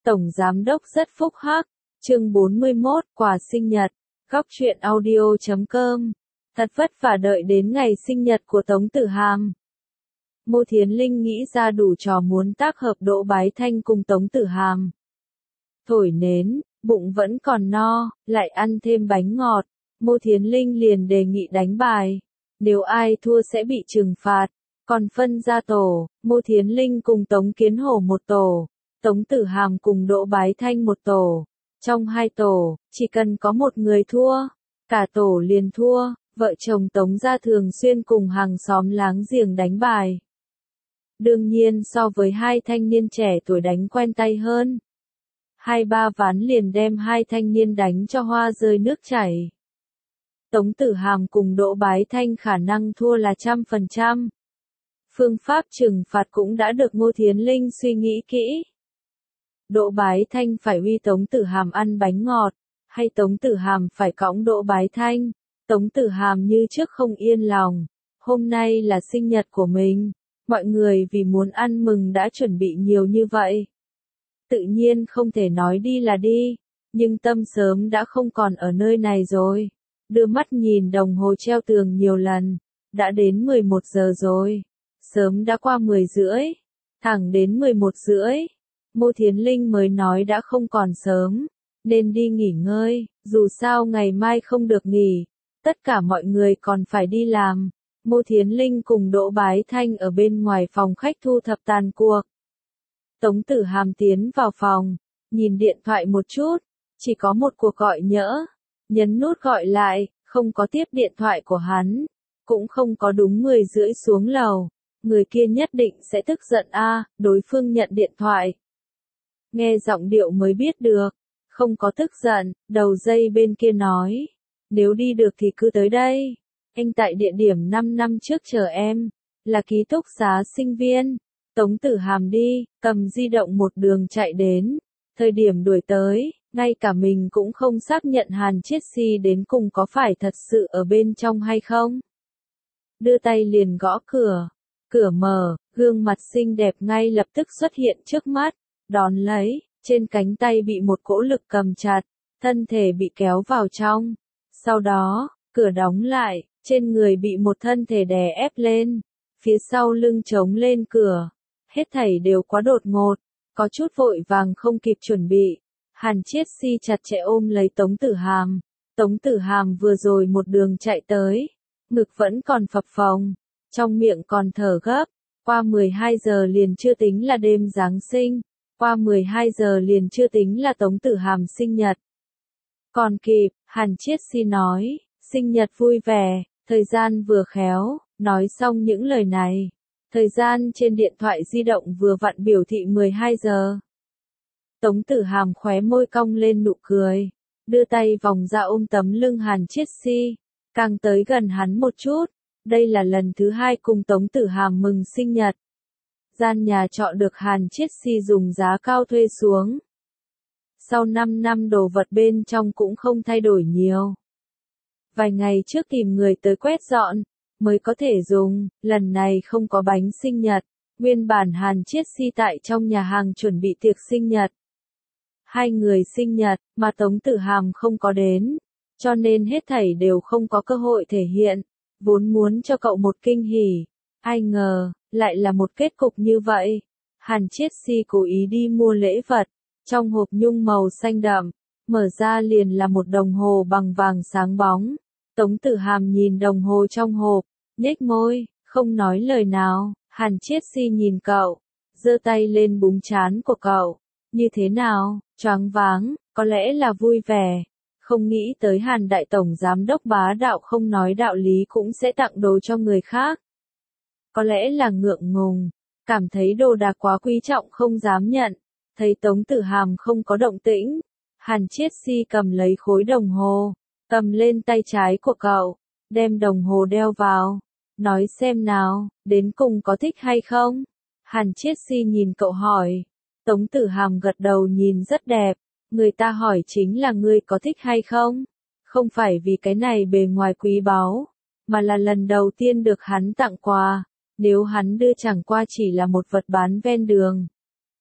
Tổng Giám đốc rất phúc hắc. Chương 41, quà sinh nhật. Góc truyện audio.com. Thật vất vả đợi đến ngày sinh nhật của Tống Tử Hàm. Ngô Thiến Linh nghĩ ra đủ trò muốn tác hợp Đỗ Bái Thanh cùng Tống Tử Hàm. Thổi nến, bụng vẫn còn no, lại ăn thêm bánh ngọt. Ngô Thiến Linh liền đề nghị đánh bài. Nếu ai thua sẽ bị trừng phạt. Còn phân ra tổ, Ngô Thiến Linh cùng Tống Kiến Hổ một tổ. Tống Tử Hàm cùng Đỗ Bái Thanh một tổ. Trong hai tổ, chỉ cần có một người thua, cả tổ liền thua. Vợ chồng Tống gia thường xuyên cùng hàng xóm láng giềng đánh bài. Đương nhiên so với hai thanh niên trẻ tuổi đánh quen tay hơn. 2-3 ván liền đem hai thanh niên đánh cho hoa rơi nước chảy. Tống Tử Hàm cùng Đỗ Bái Thanh khả năng thua là 100%. Phương pháp trừng phạt cũng đã được Ngô Thiến Linh suy nghĩ kỹ. Đỗ Bái Thanh phải uy Tống Tử Hàm ăn bánh ngọt, hay Tống Tử Hàm phải cõng Đỗ Bái Thanh. Tống Tử Hàm như trước không yên lòng. Hôm nay là sinh nhật của mình. Mọi người vì muốn ăn mừng đã chuẩn bị nhiều như vậy. Tự nhiên không thể nói đi là đi. Nhưng tâm sớm đã không còn ở nơi này rồi. Đưa mắt nhìn đồng hồ treo tường nhiều lần. Đã đến 11 giờ rồi. Sớm đã qua 10 rưỡi. Thẳng đến 11 rưỡi. Ngô Thiến Linh mới nói đã không còn sớm. Nên đi nghỉ ngơi. Dù sao ngày mai không được nghỉ. Tất cả mọi người còn phải đi làm. Ngô Thiến Linh cùng Đỗ Bái Thanh ở bên ngoài phòng khách thu thập tàn cuộc. Tống Tử Hàm tiến vào phòng, nhìn điện thoại một chút, chỉ có một cuộc gọi nhỡ. Nhấn nút gọi lại, không có tiếp điện thoại của hắn, cũng không có đúng 10 rưỡi xuống lầu. Người kia nhất định sẽ tức giận đối phương nhận điện thoại. Nghe giọng điệu mới biết được, không có tức giận, đầu dây bên kia nói. Nếu đi được thì cứ tới đây. Anh tại địa điểm 5 năm trước chờ em, là ký túc xá sinh viên. Tống Tử Hàm đi, cầm di động một đường chạy đến. Thời điểm đuổi tới, ngay cả mình cũng không xác nhận Hàn Chiết Si đến cùng có phải thật sự ở bên trong hay không. Đưa tay liền gõ cửa. Cửa mở, gương mặt xinh đẹp ngay lập tức xuất hiện trước mắt. Đón lấy, trên cánh tay bị một cỗ lực cầm chặt, thân thể bị kéo vào trong. Sau đó, cửa đóng lại, trên người bị một thân thể đè ép lên, phía sau lưng chống lên cửa. Hết thảy đều quá đột ngột, có chút vội vàng không kịp chuẩn bị. Hàn Chiết Si chặt chẽ ôm lấy Tống Tử Hàm. Tống Tử Hàm vừa rồi một đường chạy tới, ngực vẫn còn phập phồng, trong miệng còn thở gấp. Qua 12 giờ liền chưa tính là đêm Giáng sinh, qua 12 giờ liền chưa tính là Tống Tử Hàm sinh nhật. Còn kịp, Hàn Chiết Si nói, sinh nhật vui vẻ, thời gian vừa khéo. Nói xong những lời này, thời gian trên điện thoại di động vừa vặn biểu thị 12 giờ. Tống Tử Hàm khóe môi cong lên nụ cười, đưa tay vòng ra ôm tấm lưng Hàn Chiết Si, càng tới gần hắn một chút. Đây là lần thứ hai cùng Tống Tử Hàm mừng sinh nhật. Gian nhà trọ được Hàn Chiết Si dùng giá cao thuê xuống. Sau 5 năm đồ vật bên trong cũng không thay đổi nhiều. Vài ngày trước tìm người tới quét dọn, mới có thể dùng. Lần này không có bánh sinh nhật. Nguyên bản Hàn Chiết Si tại trong nhà hàng chuẩn bị tiệc sinh nhật. Hai người sinh nhật, mà Tống Tử Hàm không có đến. Cho nên hết thảy đều không có cơ hội thể hiện. Vốn muốn cho cậu một kinh hỉ. Ai ngờ, lại là một kết cục như vậy. Hàn Chiết Si cố ý đi mua lễ vật. Trong hộp nhung màu xanh đậm, mở ra liền là một đồng hồ bằng vàng sáng bóng. Tống Tử Hàm nhìn đồng hồ trong hộp, nhếch môi, không nói lời nào. Hàn Chiết Si nhìn cậu, giơ tay lên búng trán của cậu. Như thế nào, choáng váng, có lẽ là vui vẻ. Không nghĩ tới Hàn Đại Tổng Giám đốc bá đạo không nói đạo lý cũng sẽ tặng đồ cho người khác. Có lẽ là ngượng ngùng, cảm thấy đồ đạc quá quý trọng không dám nhận. Thấy Tống Tử Hàm không có động tĩnh, Hàn Chiết Si cầm lấy khối đồng hồ, cầm lên tay trái của cậu, đem đồng hồ đeo vào, nói xem nào, đến cùng có thích hay không? Hàn Chiết Si nhìn cậu hỏi. Tống Tử Hàm gật đầu nhìn rất đẹp, người ta hỏi chính là ngươi có thích hay không? Không phải vì cái này bề ngoài quý báu, mà là lần đầu tiên được hắn tặng quà, nếu hắn đưa chẳng qua chỉ là một vật bán ven đường.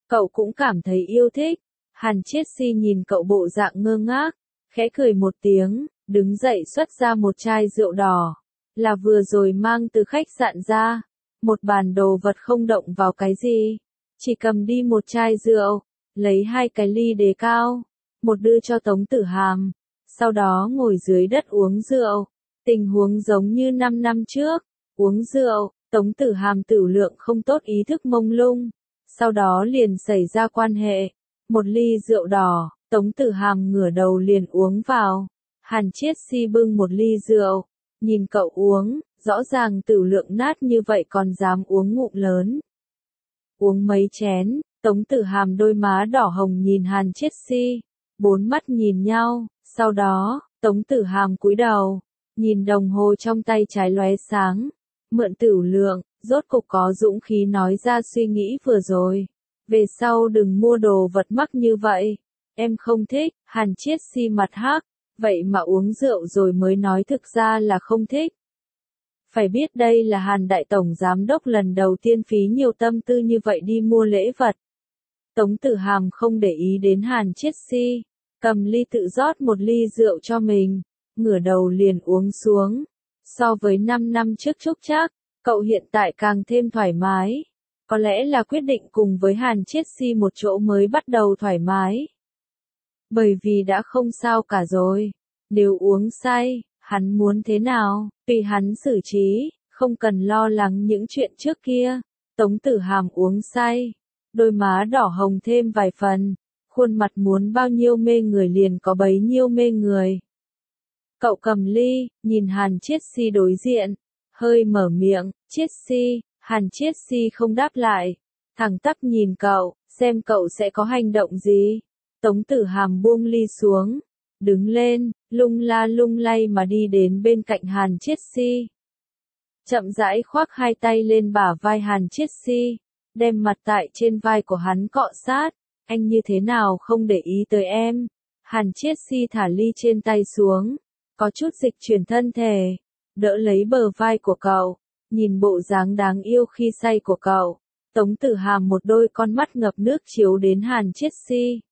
Cậu cũng cảm thấy yêu thích. Hàn Chiết Si nhìn cậu bộ dạng ngơ ngác, khẽ cười một tiếng, đứng dậy xuất ra một chai rượu đỏ, là vừa rồi mang từ khách sạn ra. Một bàn đồ vật không động vào cái gì, chỉ cầm đi một chai rượu, lấy 2 cái ly đề cao, một đưa cho Tống Tử Hàm, sau đó ngồi dưới đất uống rượu. Tình huống giống như 5 năm trước, uống rượu, Tống Tử Hàm tửu lượng không tốt, ý thức mông lung, sau đó liền xảy ra quan hệ. Một ly rượu đỏ, Tống Tử Hàm ngửa đầu liền uống vào. Hàn Chiết Si bưng một ly rượu, nhìn cậu uống, rõ ràng tửu lượng nát như vậy còn dám uống ngụm lớn. Uống mấy chén, Tống Tử Hàm đôi má đỏ hồng nhìn Hàn Chiết Si, 4 mắt nhìn nhau, sau đó, Tống Tử Hàm cúi đầu, nhìn đồng hồ trong tay trái lóe sáng, mượn tửu lượng, rốt cục có dũng khí nói ra suy nghĩ vừa rồi. Về sau đừng mua đồ vật mắc như vậy, em không thích. Hàn Chiết Si mặt hắc, vậy mà uống rượu rồi mới nói thực ra là không thích. Phải biết đây là Hàn Đại Tổng Giám Đốc lần đầu tiên phí nhiều tâm tư như vậy đi mua lễ vật. Tống Tử Hàm không để ý đến Hàn Chiết Si, cầm ly tự rót một ly rượu cho mình, ngửa đầu liền uống xuống. So với 5 năm trước Trúc Trác, cậu hiện tại càng thêm thoải mái. Có lẽ là quyết định cùng với Hàn Chiết Si một chỗ mới bắt đầu thoải mái. Bởi vì đã không sao cả rồi. Nếu uống say, hắn muốn thế nào, tùy hắn xử trí, không cần lo lắng những chuyện trước kia. Tống Tử Hàm uống say, đôi má đỏ hồng thêm vài phần, khuôn mặt muốn bao nhiêu mê người liền có bấy nhiêu mê người. Cậu cầm ly, nhìn Hàn Chiết Si đối diện, hơi mở miệng, Chiết Si. Hàn Chiết Si không đáp lại, thẳng tắp nhìn cậu, xem cậu sẽ có hành động gì. Tống Tử Hàm buông ly xuống, đứng lên, lung la lung lay mà đi đến bên cạnh Hàn Chiết Si. Chậm rãi khoác 2 tay lên bả vai Hàn Chiết Si, đem mặt tại trên vai của hắn cọ sát. Anh như thế nào không để ý tới em? Hàn Chiết Si thả ly trên tay xuống, có chút dịch chuyển thân thể, đỡ lấy bờ vai của cậu. Nhìn bộ dáng đáng yêu khi say của cậu, Tống Tử Hàm một đôi con mắt ngập nước chiếu đến Hàn Chiết Si.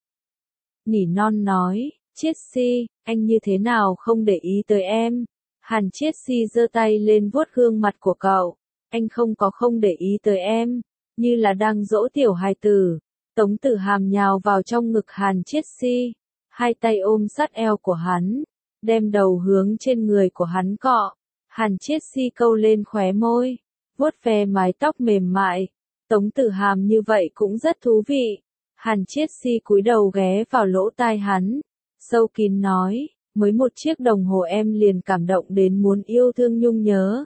Nỉ non nói, Chiết Si, anh như thế nào không để ý tới em? Hàn Chiết Si giơ tay lên vuốt gương mặt của cậu, anh không để ý tới em, như là đang dỗ tiểu hài tử. Tống Tử Hàm nhào vào trong ngực Hàn Chiết Si, 2 tay ôm sát eo của hắn, đem đầu hướng trên người của hắn cọ. Hàn Chiết Si câu lên khóe môi, vuốt ve mái tóc mềm mại. Tống Tử Hàm như vậy cũng rất thú vị. Hàn Chiết Si cúi đầu ghé vào lỗ tai hắn, sâu kín nói, mới 1 chiếc đồng hồ em liền cảm động đến muốn yêu thương nhung nhớ.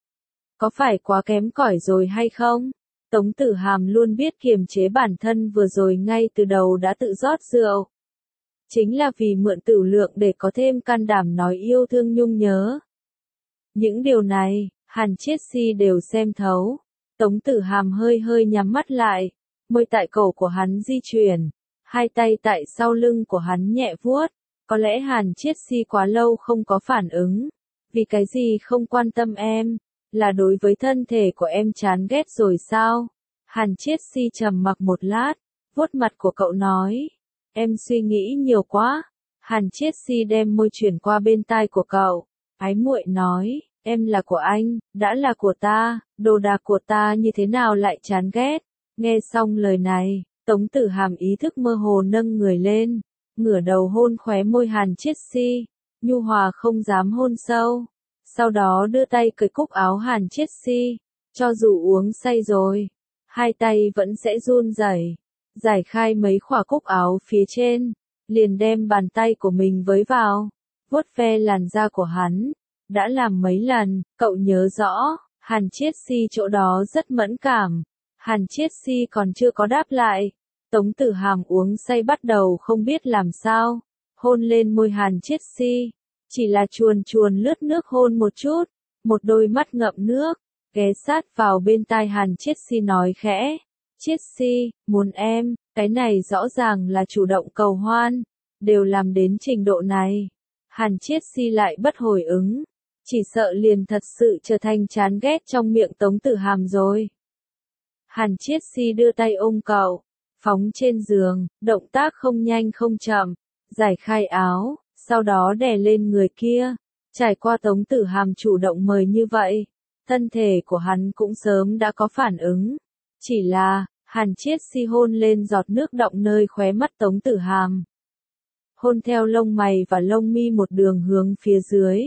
Có phải quá kém cỏi rồi hay không? Tống Tử Hàm luôn biết kiềm chế bản thân, vừa rồi ngay từ đầu đã tự rót rượu. Chính là vì mượn tửu lượng để có thêm can đảm nói yêu thương nhung nhớ. Những điều này, Hàn Chiết Si đều xem thấu. Tống Tử Hàm hơi hơi nhắm mắt lại, môi tại cổ của hắn di chuyển, 2 tay tại sau lưng của hắn nhẹ vuốt. Có lẽ Hàn Chiết Si quá lâu không có phản ứng. Vì cái gì không quan tâm em? Là đối với thân thể của em chán ghét rồi sao? Hàn Chiết Si trầm mặc một lát, vuốt mặt của cậu nói, em suy nghĩ nhiều quá. Hàn Chiết Si đem môi chuyển qua bên tai của cậu, ái muội nói, em là của anh, đã là của ta, đồ đạc của ta như thế nào lại chán ghét. Nghe xong lời này, Tống Tử Hàm ý thức mơ hồ nâng người lên, ngửa đầu hôn khóe môi Hàn Chiết Si, nhu hòa không dám hôn sâu. Sau đó đưa tay cởi cúc áo Hàn Chiết Si, cho dù uống say rồi, 2 tay vẫn sẽ run rẩy, giải khai mấy khỏa cúc áo phía trên, liền đem bàn tay của mình với vào, vuốt ve làn da của hắn. Đã làm mấy lần, cậu nhớ rõ, Hàn Chiết Si chỗ đó rất mẫn cảm. Hàn Chiết Si còn chưa có đáp lại, Tống Tử Hàm uống say bắt đầu không biết làm sao, hôn lên môi Hàn Chiết Si, chỉ là chuồn chuồn lướt nước hôn một chút, một đôi mắt ngậm nước, ghé sát vào bên tai Hàn Chiết Si nói khẽ, Chiết Si, muốn em, cái này rõ ràng là chủ động cầu hoan, đều làm đến trình độ này. Hàn Chiết Si lại bất hồi ứng, chỉ sợ liền thật sự trở thành chán ghét trong miệng Tống Tử Hàm rồi. Hàn Chiết Si đưa tay ôm cậu, phóng trên giường, động tác không nhanh không chậm, giải khai áo, sau đó đè lên người kia. Trải qua Tống Tử Hàm chủ động mời như vậy, thân thể của hắn cũng sớm đã có phản ứng. Chỉ là, Hàn Chiết Si hôn lên giọt nước đọng nơi khóe mắt Tống Tử Hàm. Hôn theo lông mày và lông mi một đường hướng phía dưới.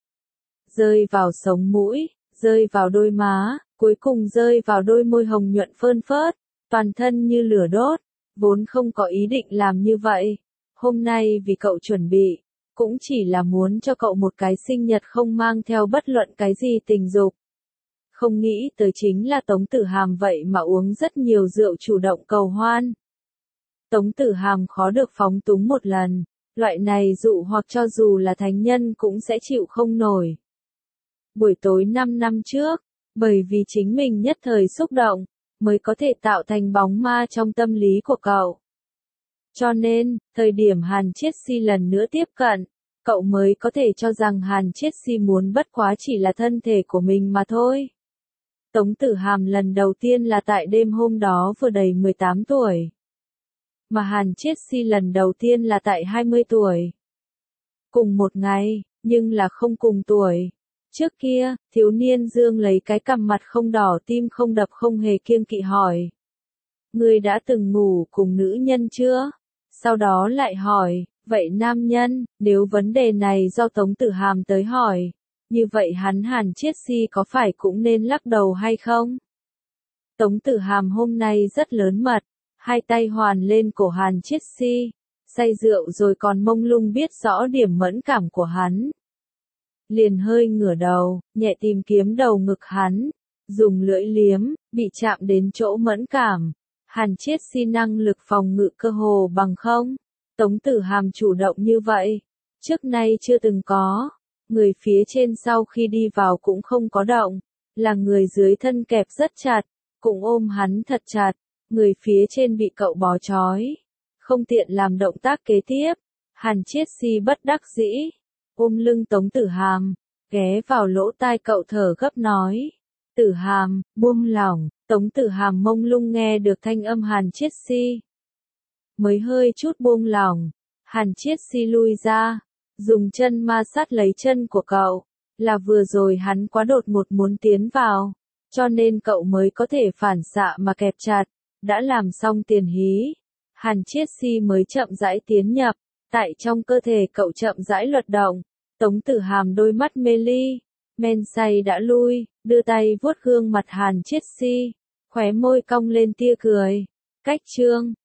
Rơi vào sống mũi, rơi vào đôi má, cuối cùng rơi vào đôi môi hồng nhuận phơn phớt, toàn thân như lửa đốt, vốn không có ý định làm như vậy. Hôm nay vì cậu chuẩn bị, cũng chỉ là muốn cho cậu một cái sinh nhật không mang theo bất luận cái gì tình dục. Không nghĩ tới chính là Tống Tử Hàm vậy mà uống rất nhiều rượu chủ động cầu hoan. Tống Tử Hàm khó được phóng túng một lần, loại này dụ hoặc cho dù là thánh nhân cũng sẽ chịu không nổi. Buổi tối 5 năm trước, bởi vì chính mình nhất thời xúc động, mới có thể tạo thành bóng ma trong tâm lý của cậu. Cho nên, thời điểm Hàn Chiết Si lần nữa tiếp cận, cậu mới có thể cho rằng Hàn Chiết Si muốn bất quá chỉ là thân thể của mình mà thôi. Tống Tử Hàm lần đầu tiên là tại đêm hôm đó vừa đầy 18 tuổi. Mà Hàn Chiết Si lần đầu tiên là tại 20 tuổi. Cùng một ngày, nhưng là không cùng tuổi. Trước kia, thiếu niên Dương lấy cái cằm mặt không đỏ tim không đập không hề kiêng kỵ hỏi. Ngươi đã từng ngủ cùng nữ nhân chưa? Sau đó lại hỏi, vậy nam nhân, nếu vấn đề này do Tống Tử Hàm tới hỏi, như vậy hắn Hàn Chiết Si có phải cũng nên lắc đầu hay không? Tống Tử Hàm hôm nay rất lớn mật, hai tay hoàn lên cổ Hàn Chiết Si, say rượu rồi còn mông lung biết rõ điểm mẫn cảm của hắn. Liền hơi ngửa đầu, nhẹ tìm kiếm đầu ngực hắn, dùng lưỡi liếm, bị chạm đến chỗ mẫn cảm. Hàn Chiết Si năng lực phòng ngự cơ hồ bằng không. Tống Tử Hàm chủ động như vậy, trước nay chưa từng có. Người phía trên sau khi đi vào cũng không có động, là người dưới thân kẹp rất chặt, cũng ôm hắn thật chặt, người phía trên bị cậu bó trói, không tiện làm động tác kế tiếp. Hàn Chiết Si bất đắc dĩ, ôm lưng Tống Tử Hàm, ghé vào lỗ tai cậu thở gấp nói, Tử Hàm, buông lỏng. Tống Tử Hàm mông lung nghe được thanh âm Hàn Chiết Si, mới hơi chút buông lỏng. Hàn Chiết Si lui ra, dùng chân ma sát lấy chân của cậu, là vừa rồi hắn quá đột ngột muốn tiến vào, cho nên cậu mới có thể phản xạ mà kẹp chặt. Đã làm xong tiền hí, Hàn Chiết Si mới chậm rãi tiến nhập, tại trong cơ thể cậu chậm rãi luật động. Tống Tử Hàm đôi mắt mê ly, men say đã lui, đưa tay vuốt gương mặt Hàn Chiết Si, khóe môi cong lên tia cười. Cách chương